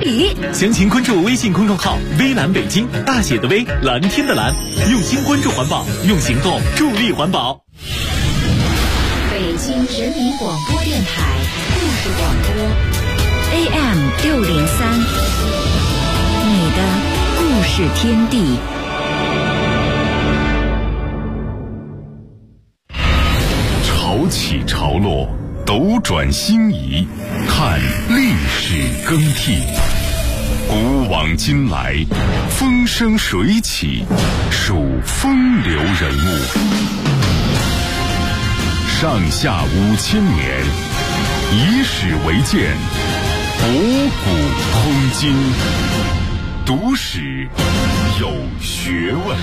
理。 详情关注微信公众号“微蓝北京”，大写的微，蓝天的蓝，用心关注环保，用行动助力环保。 北京人民广播电台故事广播 AM603，你的故事天地。 潮起潮落，斗转星移，看历史更替。古往今来，风生水起，数风流人物。上下5000年，以史为鉴，博古通今。读史有学问。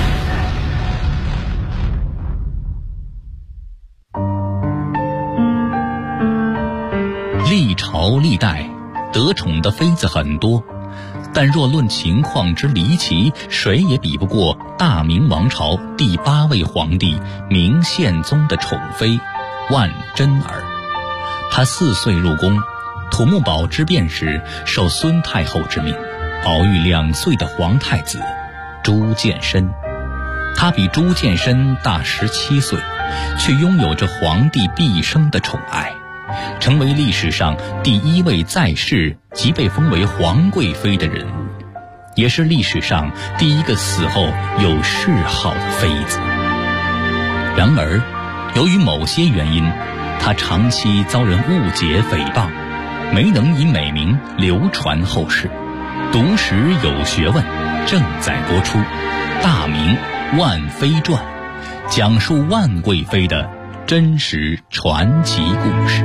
历朝历代得宠的妃子很多，但若论情况之离奇，谁也比不过大明王朝第8位皇帝明宪宗的宠妃万贞儿。她4岁入宫，土木堡之变时受孙太后之命，保育2岁的皇太子朱见深。她比朱见深大17岁，却拥有着皇帝毕生的宠爱，成为历史上第1位在世即被封为皇贵妃的人物，也是历史上第1个死后有谥号的妃子。然而，由于某些原因，她长期遭人误解诽谤，没能以美名流传后世。读史有学问正在播出《大明万妃传》，讲述万贵妃的真实传奇故事。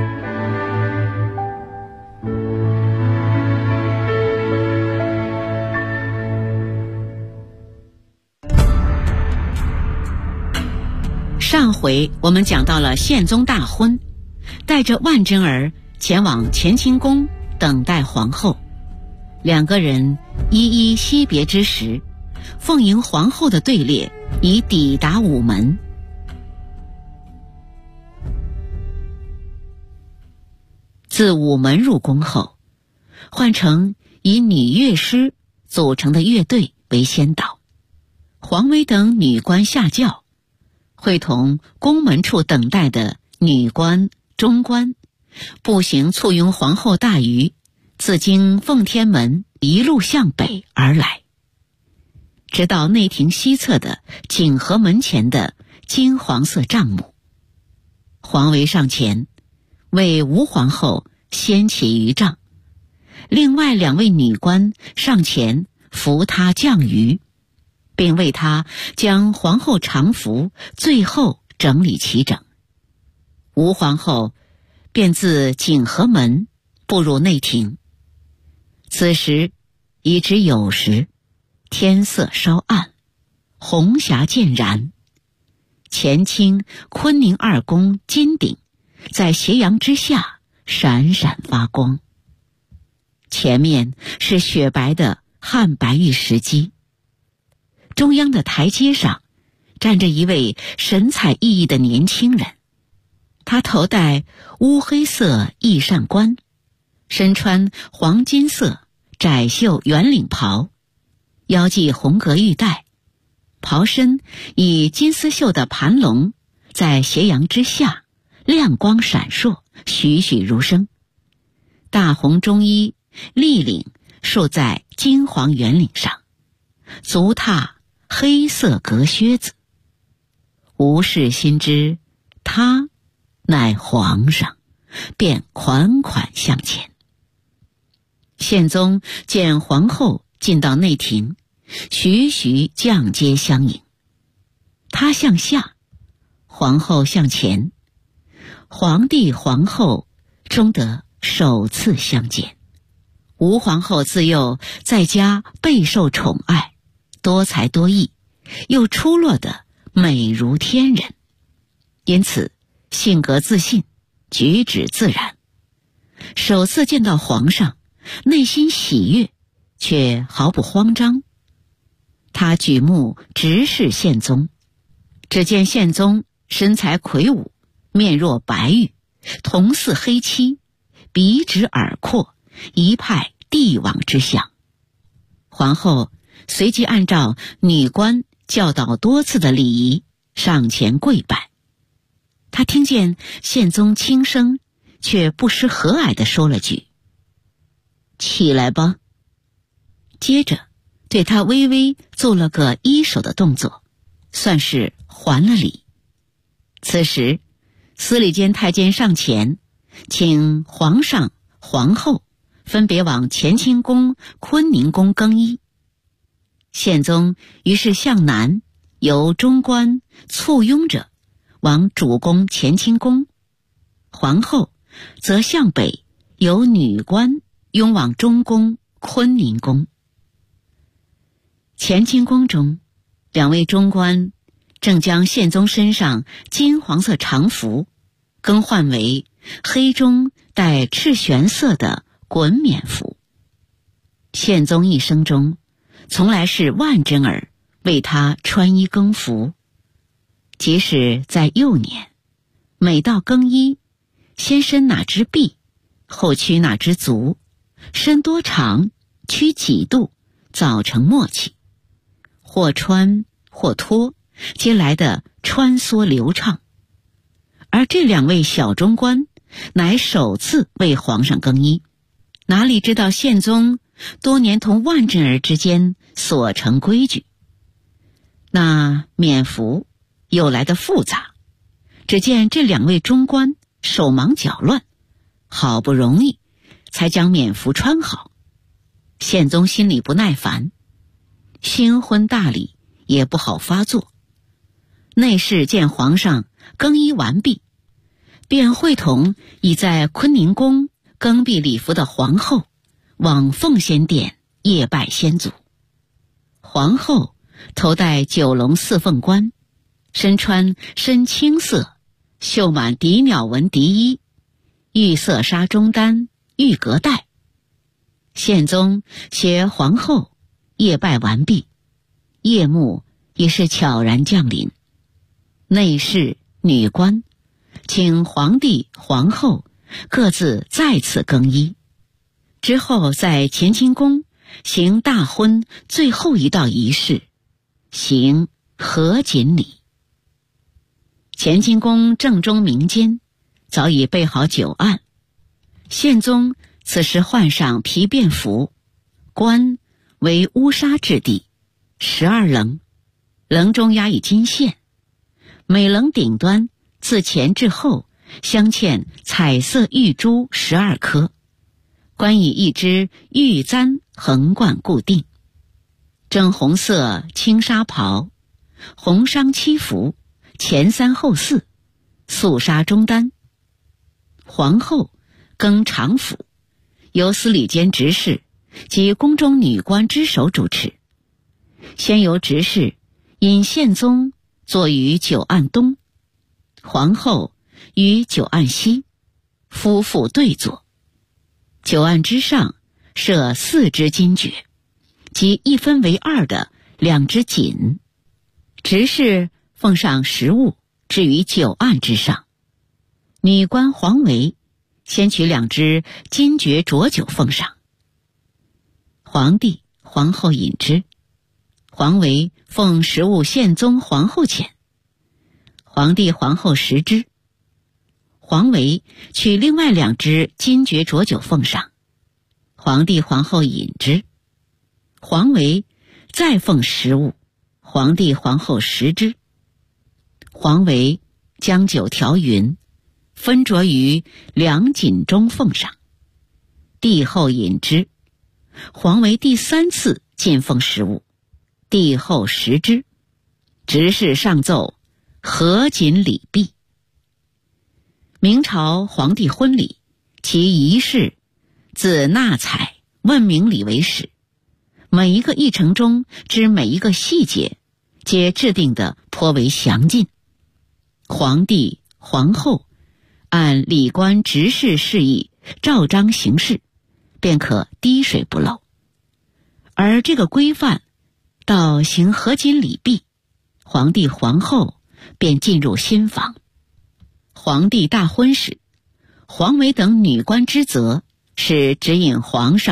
上回我们讲到了宪宗大婚，带着万贞儿前往乾清宫等待皇后。2个人依依惜别之时，奉迎皇后的队列已抵达午门。自午门入宫后，换成以女乐师组成的乐队为先导，皇妃等女官下轿，会同宫门处等待的女官、中官步行簇拥皇后大舆，自经奉天门一路向北而来，直到内廷西侧的景和门前的金黄色帐幕。皇帷上前为吴皇后掀起舆帐，另外2位女官上前扶她降舆，并为她将皇后常服最后整理齐整。吴皇后便自景和门步入内廷。此时已至酉时，天色稍暗，红霞渐燃。乾清、坤宁2宫金顶在斜阳之下闪闪发光，前面是雪白的汉白玉石基，中央的台阶上站着一位神采奕奕的年轻人，他头戴乌黑色翼扇冠，身穿黄金色窄袖圆领袍，腰系红格玉带，袍身以金丝绣的盘龙在斜阳之下亮光闪烁，栩栩如生。大红中衣立领束在金黄圆领上，足踏黑色革靴子。吴氏心知他乃皇上，便款款向前。宪宗见皇后进到内廷，徐徐降阶相迎，他向下，皇后向前，皇帝皇后终得首次相见。吴皇后自幼在家备受宠爱，多才多艺，又出落得美如天人，因此性格自信，举止自然。首次见到皇上，内心喜悦，却毫不慌张。他举目直视宪宗，只见宪宗身材魁梧，面若白玉，瞳似黑漆，鼻直耳阔，一派帝王之相。皇后随即按照女官教导多次的礼仪上前跪拜。她听见宪宗轻声却不失和蔼地说了句：“起来吧。”接着对他微微做了个一手的动作，算是还了礼。此时司礼监太监上前，请皇上、皇后分别往乾清宫、坤宁宫更衣。宪宗于是向南，由中官簇拥着往主宫乾清宫；皇后则向北，由女官拥往中宫坤宁宫。乾清宫中，两位中官正将宪宗身上金黄色长服更换为黑中带赤玄色的衮冕服。宪宗一生中从来是万贞儿为他穿衣更服，即使在幼年，每到更衣，先伸哪只臂，后屈哪只足，伸多长，屈几度，早成默契，或穿或脱，皆来得穿梭流畅。而这两位小中官乃首次为皇上更衣，哪里知道宪宗多年同万贞儿之间所成规矩，那冕服又来得复杂。只见这两位中官手忙脚乱，好不容易才将冕服穿好。宪宗心里不耐烦，新婚大礼也不好发作。内侍见皇上更衣完毕，便会同已在坤宁宫更毕礼服的皇后往奉先殿谒拜先祖。皇后头戴九龙四凤冠，身穿深青色绣满滴鸟纹笛衣，玉色纱中单，玉格带。宪宗携皇后谒拜完毕，夜幕也是悄然降临。内侍、女官请皇帝、皇后各自再次更衣，之后在乾清宫行大婚最后一道仪式，行合卺礼。乾清宫正中明间早已备好酒案，宪宗此时换上皮便服，冠为乌纱质地，12棱，棱中压以金线，每棱顶端自前至后镶嵌彩色玉珠12颗，冠以一只玉簪横贯固定。正红色轻纱袍，红裳七服，前3后4，素纱中单。皇后更常服，由司礼监执事及宫中女官之首主持。先由执事引宪宗坐于酒案东，皇后于酒案西，夫妇对坐。酒案之上设4只金爵，即一分为2的2只锦。执事奉上食物置于酒案之上，女官黄维先取2只金爵浊酒奉上，皇帝、皇后饮之。黄维奉食物宪宗、皇后前，皇帝、皇后食之。黄维取另外2只金爵浊酒奉上，皇帝、皇后饮之。黄维再奉食物，皇帝、皇后食之。黄维将酒调匀，分酌于2锦中奉上，帝后饮之。黄维第3次进奉食物，帝后食之。执事上奏合卺礼毕。明朝皇帝婚礼，其仪式自纳采、问明礼为始，每一个议程中之每一个细节，皆制定得颇为详尽。皇帝、皇后按礼官执事事宜照章行事，便可滴水不漏。而这个规范到行合卺礼毕，皇帝、皇后便进入新房。皇帝大婚时，黄维等女官之责是指引皇上、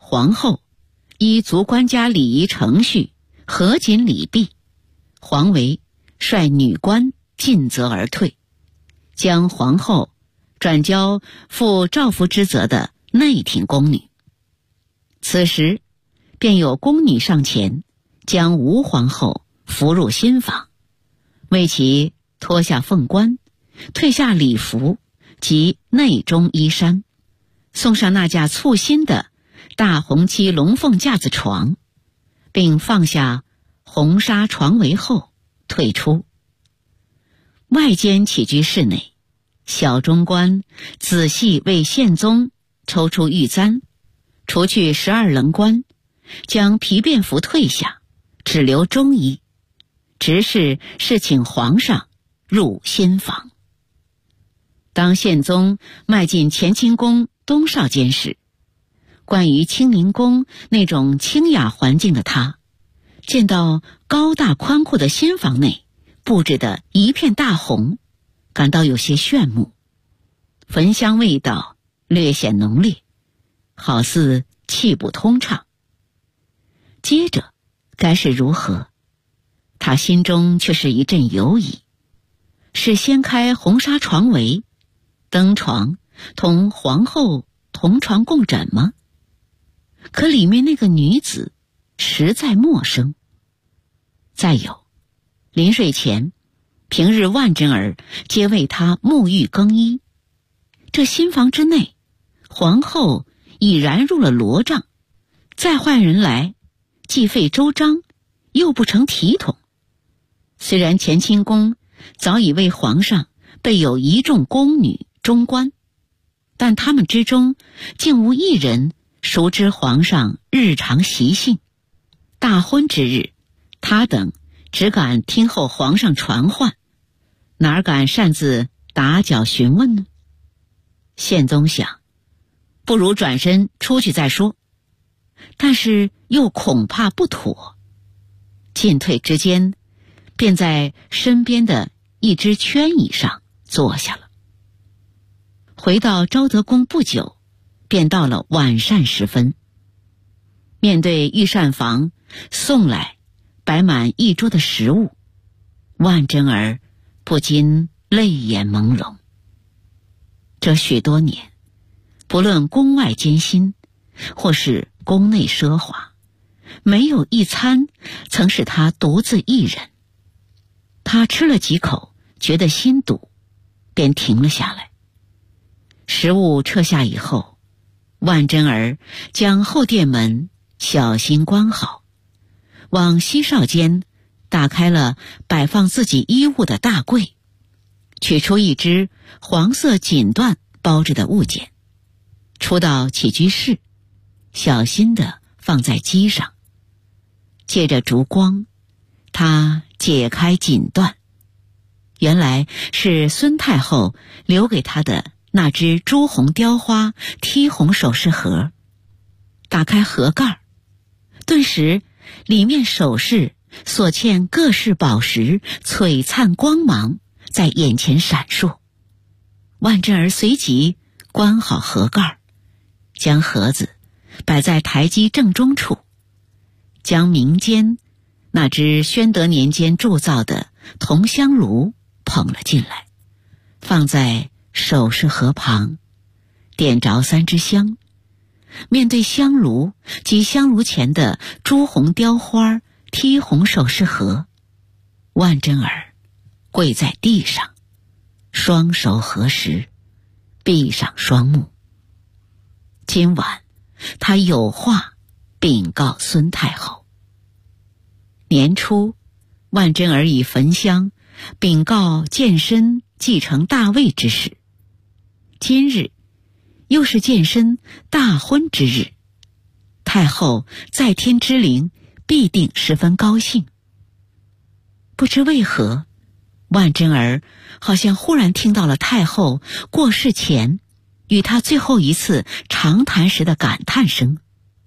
皇后依族官家礼仪程序合紧礼毕，皇维率女官尽责而退，将皇后转交负照拂之责的内廷宫女。此时便有宫女上前，将吴皇后扶入新房，为其脱下凤冠，褪下礼服及内中衣衫，送上那架簇新的大红漆龙凤架子床，并放下红纱床围后退出。外间起居室内，小中官仔细为宪宗抽出玉簪，除去12棱冠，将皮便服退下，只留中衣，执事是请皇上入新房。当宪宗迈进乾清宫东少间时，关于清宁宫那种清雅环境的他，见到高大宽阔的新房内布置的一片大红，感到有些炫目，焚香味道略显浓烈，好似气不通畅。接着该是如何，他心中却是一阵犹疑。是掀开红纱床围，登床同皇后同床共枕吗？可里面那个女子实在陌生。再有，临睡前平日万贞儿皆为他沐浴更衣，这新房之内，皇后已然入了罗帐，再换人来，既费周章，又不成体统。虽然乾清宫早已为皇上备有一众宫女中官，但他们之中竟无一人熟知皇上日常习性。大婚之日，他等只敢听候皇上传唤，哪敢擅自打搅询问呢？宪宗想，不如转身出去再说，但是又恐怕不妥，进退之间，便在身边的一只圈椅上坐下了。回到昭德宫不久，便到了晚膳时分。面对御膳房送来摆满一桌的食物，万贞儿不禁泪眼朦胧。这许多年，不论宫外艰辛，或是宫内奢华，没有一餐曾是他独自一人。他吃了几口，觉得心堵，便停了下来。食物撤下以后，万贞儿将后殿门小心关好，往西少间打开了摆放自己衣物的大柜，取出一只黄色锦缎包着的物件，出到起居室，小心地放在机上。借着烛光，他解开锦缎，原来是孙太后留给他的那只朱红雕花剔红首饰盒。打开盒盖，顿时里面首饰所嵌各式宝石璀璨光芒在眼前闪烁。万贞儿随即关好盒盖，将盒子摆在台基正中处，将明间那只宣德年间铸造的铜香炉捧了进来，放在首饰盒旁，点着3支香。面对香炉及香炉前的朱红雕花剔红首饰盒，万贞儿跪在地上，双手合十，闭上双目。今晚他有话禀告孙太后。年初，万贞儿以焚香禀告健身继承大位之事，今日又是健身大婚之日，太后在天之灵必定十分高兴。不知为何，万贞儿好像忽然听到了太后过世前与她最后一次长谈时的感叹声。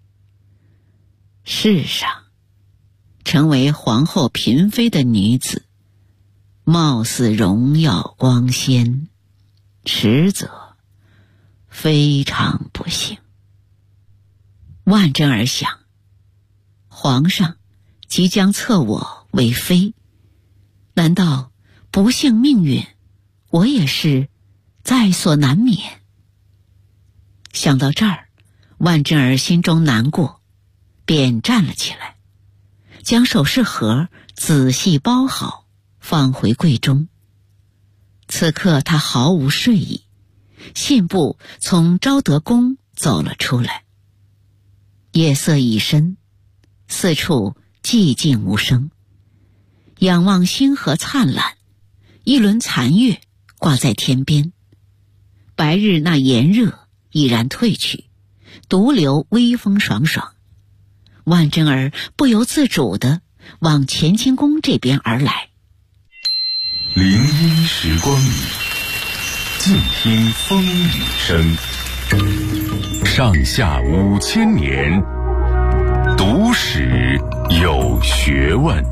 世上成为皇后嫔妃的女子，貌似荣耀光鲜，实则非常不幸。 万贞儿想，皇上即将册我为妃，难道不幸命运，我也是在所难免？想到这儿，万贞儿心中难过，便站了起来，将首饰盒仔细包好，放回柜中。此刻他毫无睡意，信步从昭德宫走了出来。夜色已深，四处寂静无声。仰望星河灿烂，一轮残月挂在天边。白日那炎热已然退去，独留微风爽爽。万贞儿不由自主地往乾清宫这边而来。 林荫时光里，静听风雨声。上下5000年，读史有学问。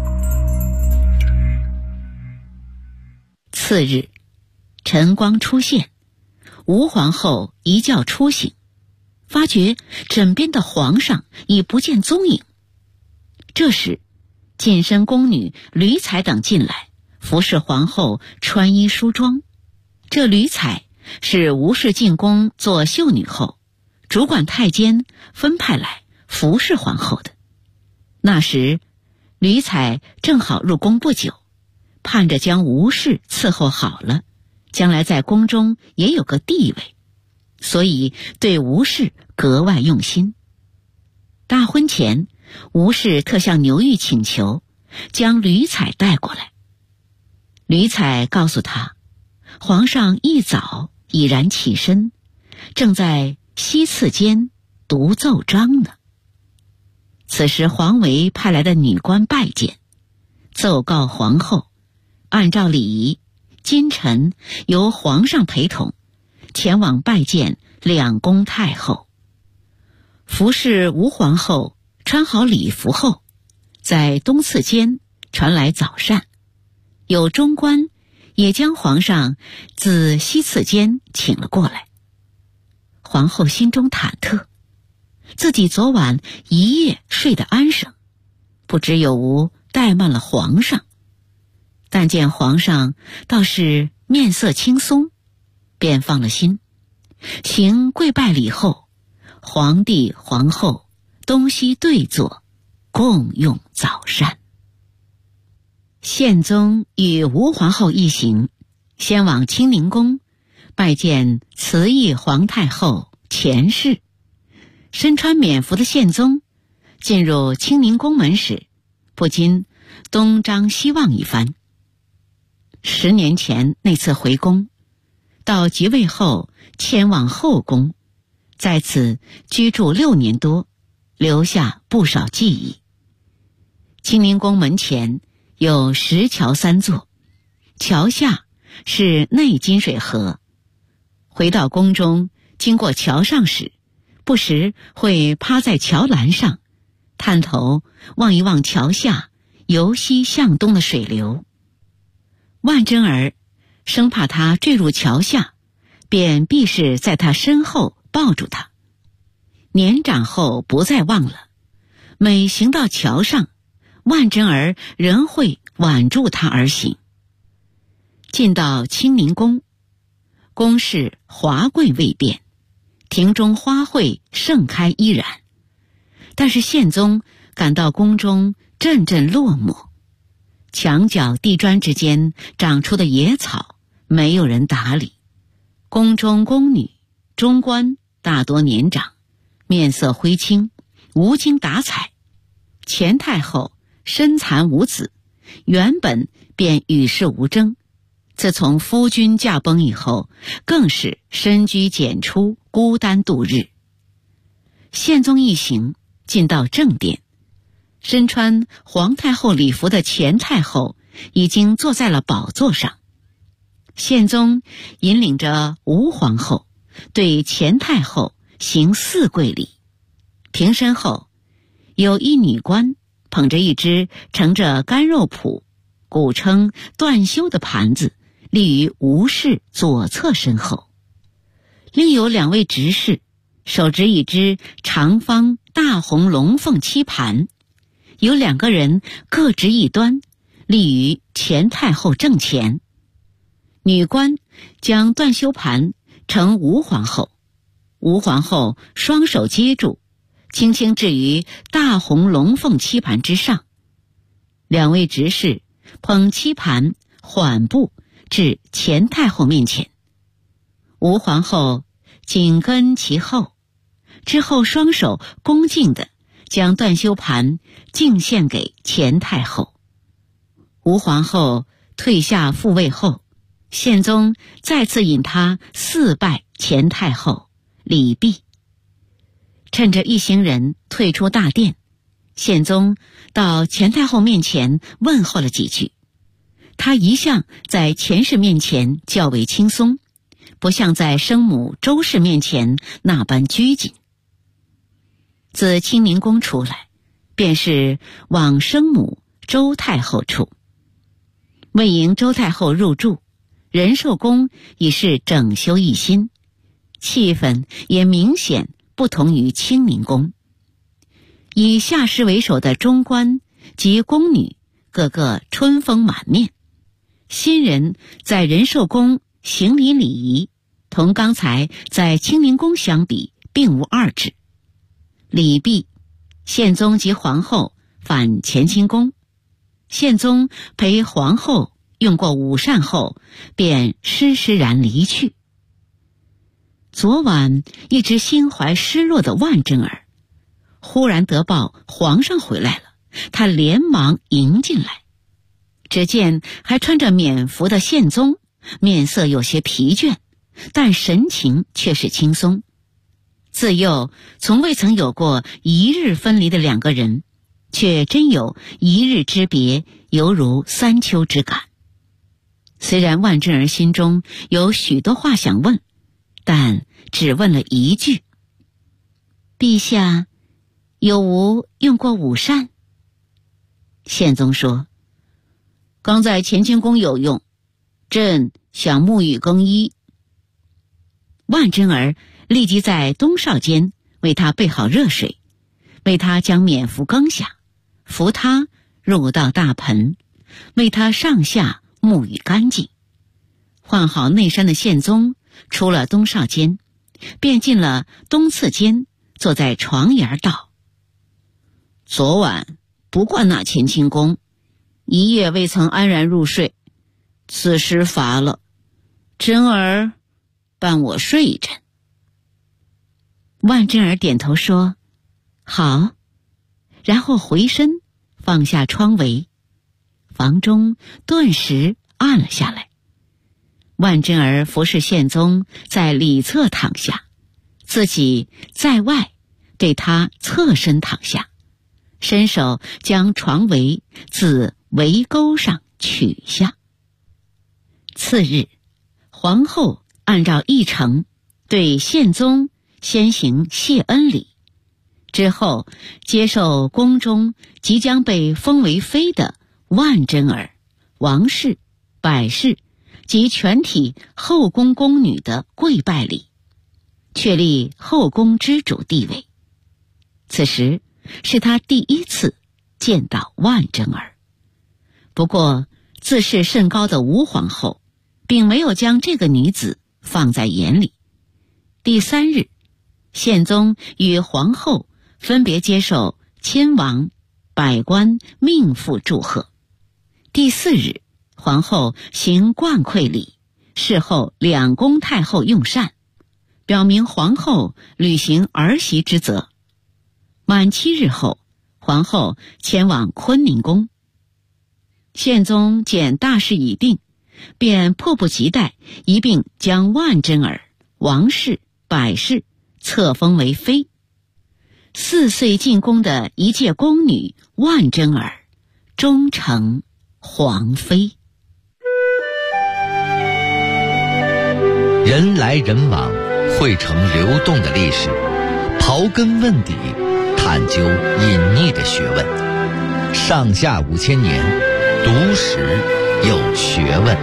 次日，晨光出现，吴皇后一觉初醒，发觉枕边的皇上已不见踪影。这时，近身宫女吕彩等进来，服侍皇后穿衣梳妆。这吕彩是吴氏进宫做绣女后，主管太监分派来服侍皇后的。那时吕彩正好入宫不久，盼着将吴氏伺候好了，将来在宫中也有个地位，所以对吴氏格外用心。大婚前，吴氏特向牛玉请求，将吕彩带过来。吕彩告诉他，皇上一早已然起身，正在西次间读奏章呢。此时皇维派来的女官拜见，奏告皇后，按照礼仪，今晨由皇上陪同前往拜见两宫太后。服侍吴皇后穿好礼服后，在东次间传来早膳，有中官也将皇上自西次间请了过来。皇后心中忐忑，自己昨晚一夜睡得安生，不知有无怠慢了皇上。但见皇上倒是面色轻松，便放了心，行跪拜礼后，皇帝皇后东西对坐，共用早膳。宪宗与吴皇后一行先往清宁宫拜见慈懿皇太后钱氏。身穿冕服的宪宗进入清宁宫门时，不禁东张西望一番。10年前那次回宫，到即位后迁往后宫，在此居住6年多，留下不少记忆。清宁宫门前有石桥3座，桥下是内金水河。回到宫中，经过桥上时，不时会趴在桥栏上，探头望一望桥下由西向东的水流。万贞儿生怕他坠入桥下，便避视在他身后抱住他。年长后不再忘了，每行到桥上，万贞儿仍会挽住他而行。进到清宁宫，宫室华贵未变，庭中花卉盛开依然，但是宪宗感到宫中阵阵落寞，墙角地砖之间长出的野草没有人打理，宫中宫女中官大多年长，面色灰青，无精打采。钱太后身残无子，原本便与世无争，自从夫君驾崩以后，更是深居简出，孤单度日。宪宗一行进到正殿，身穿皇太后礼服的钱太后已经坐在了宝座上。宪宗引领着吴皇后对钱太后行4跪礼，平身后，有一女官捧着一只盛着干肉脯，古称断修的盘子，立于吴氏左侧身后。另有2位执事手执一只长方大红龙凤漆盘，有2个人各执一端，立于前太后正前。女官将断修盘呈吴皇后，吴皇后双手接住，轻轻置于大红龙凤漆盘之上。2位执事捧漆盘缓步至前太后面前，吴皇后紧跟其后，之后双手恭敬地将断修盘敬献给前太后。吴皇后退下复位后，宪宗再次引她4拜前太后，礼毕。趁着一行人退出大殿，宪宗到前太后面前问候了几句。他一向在前氏面前较为轻松，不像在生母周氏面前那般拘谨。自清宁宫出来，便是往生母周太后处。为迎周太后入住，仁寿宫已是整修一新，气氛也明显不同于清宁宫。以下士为首的中官及宫女个个春风满面，新人在仁寿宫行礼礼仪同刚才在清宁宫相比并无二致。礼毕，宪宗及皇后返乾清宫，宪宗陪皇后用过午膳后，便施施然离去。昨晚一直心怀失落的万贞儿，忽然得报皇上回来了，他连忙迎进来。只见还穿着冕服的宪宗，面色有些疲倦，但神情却是轻松。自幼从未曾有过一日分离的2个人，却真有一日之别，犹如3秋之感。虽然万贞儿心中有许多话想问，但只问了一句：陛下有无用过午膳？宪宗说：刚在乾清宫有用，朕想沐浴更衣。万贞儿立即在东少间为他备好热水，为他将冕服更下，扶他入到大盆，为他上下沐浴干净。换好内衫的宪宗出了东少间，便进了东次间，坐在床沿道：昨晚不惯那乾清宫，一夜未曾安然入睡，此时乏了，贞儿伴我睡一阵。万贞儿点头说：好，然后回身放下窗围，房中顿时暗了下来。万贞儿服侍宪宗在里侧躺下，自己在外对他侧身躺下，伸手将床围自围钩上取下。次日，皇后按照议程对宪宗先行谢恩礼，之后接受宫中即将被封为妃的万贞儿、王氏、百氏及全体后宫宫女的跪拜礼，确立后宫之主地位。此时是他第一次见到万贞儿。不过自视甚高的吴皇后并没有将这个女子放在眼里。第3日，宪宗与皇后分别接受亲王、百官、命妇祝贺。第4日，皇后行冠馈礼，事后2宫太后用膳，表明皇后履行儿媳之责。满7日后，皇后前往坤宁宫。宪宗见大事已定，便迫不及待一并将万贞儿、王氏、百氏册封为妃。4岁进宫的一介宫女万贞儿终成皇妃。 人来人往，汇成流动的历史，刨根问底，探究隐匿的学问。上下5000年，读史有学问。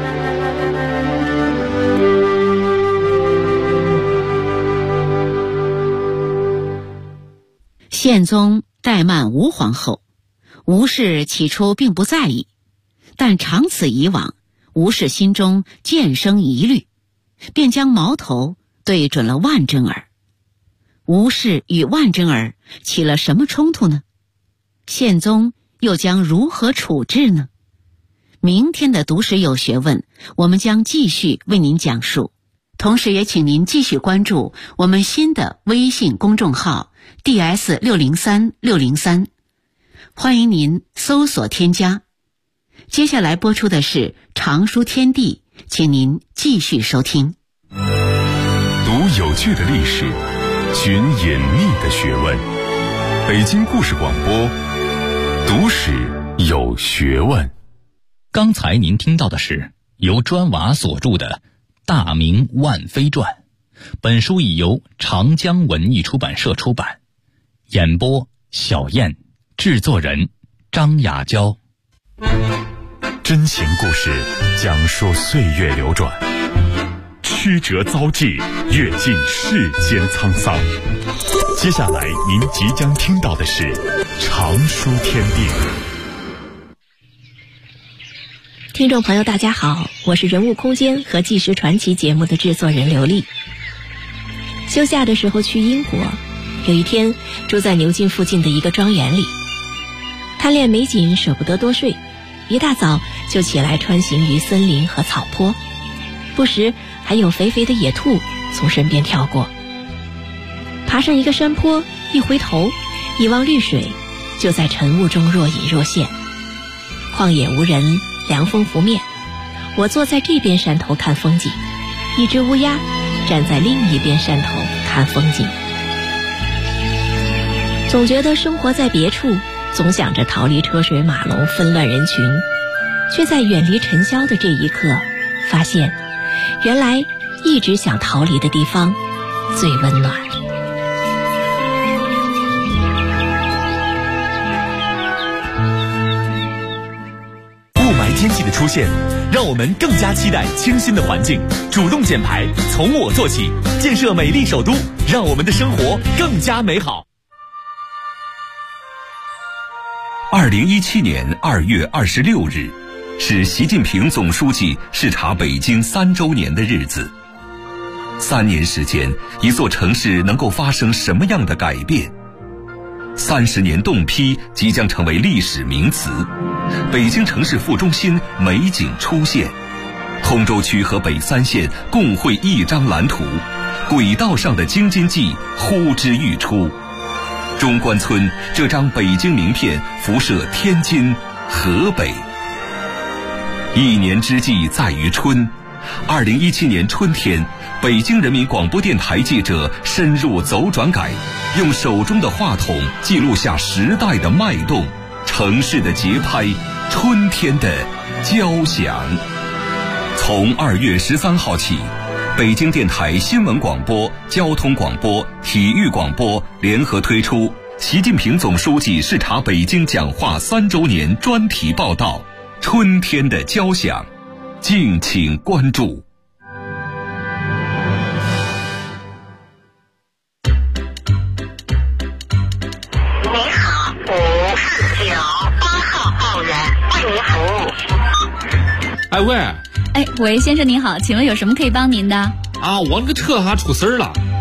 宪宗怠慢吴皇后，吴氏起初并不在意，但长此以往，吴氏心中渐生疑虑，便将矛头对准了万贞儿。吴氏与万贞儿起了什么冲突呢？宪宗又将如何处置呢？明天的读史有学问，我们将继续为您讲述，同时也请您继续关注我们新的微信公众号 DS603603，欢迎您搜索添加。接下来播出的是常书天地，请您继续收听。 读有趣的历史，寻隐秘的学问。北京故事广播，读史有学问。 刚才您听到的是由砖瓦所著的《大明万妃传》，本书已由长江文艺出版社出版。演播小燕，制作人张雅娇。 真情故事讲述岁月流转，曲折遭际，阅尽世间沧桑。接下来您即将听到的是常书天地。 听众朋友大家好，我是人物空间和纪实传奇节目的制作人刘丽。休假的时候去英国，有一天住在牛津附近的一个庄园里，贪恋美景舍不得多睡，一大早就起来穿行于森林和草坡，不时还有肥肥的野兔从身边跳过。爬上一个山坡，一回头一望绿水，就在晨雾中若隐若现。旷野无人，凉风拂面，我坐在这边山头看风景，一只乌鸦站在另一边山头看风景。总觉得生活在别处，总想着逃离车水马龙纷乱人群，却在远离尘嚣的这一刻，发现原来一直想逃离的地方最温暖。 天气的出现，让我们更加期待清新的环境，主动减排，从我做起，建设美丽首都，让我们的生活更加美好。 2017年2月26日，是习近平总书记视察北京3周年的日子。3年时间，一座城市能够发生什么样的改变？30年冻批即将成为历史名词，北京城市副中心美景出现，通州区和北3县共绘一张蓝图，轨道上的京津冀呼之欲出。中关村这张北京名片辐射天津、河北。一年之计在于春，2017年春天，北京人民广播电台记者深入走转改，用手中的话筒记录下时代的脉动，城市的节拍，春天的交响。从2月13号起，北京电台新闻广播、交通广播、体育广播联合推出习近平总书记视察北京讲话3周年专题报道《春天的交响》，敬请关注。 哎喂， 喂先生您好，请问有什么可以帮您的？ 我那个车出事儿了，